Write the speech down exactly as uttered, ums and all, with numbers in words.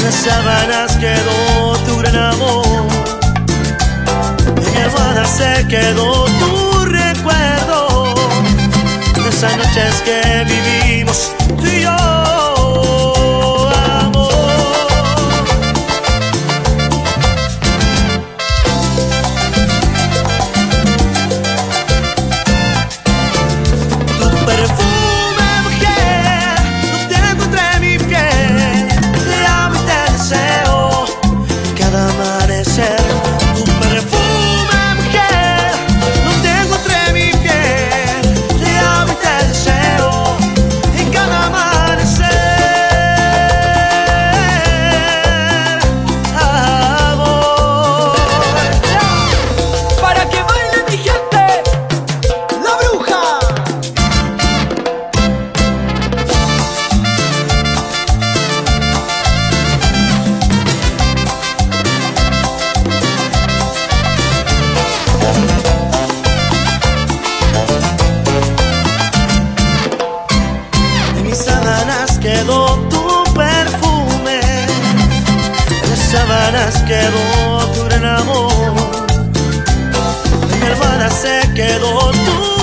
las sábanas quedó tu gran amor, en mi almohada se quedó tu recuerdo de esas noches que vivimos tú y yo. Quedó tu perfume, en las sábanas quedó tu gran amor, en mi almohada se quedó tu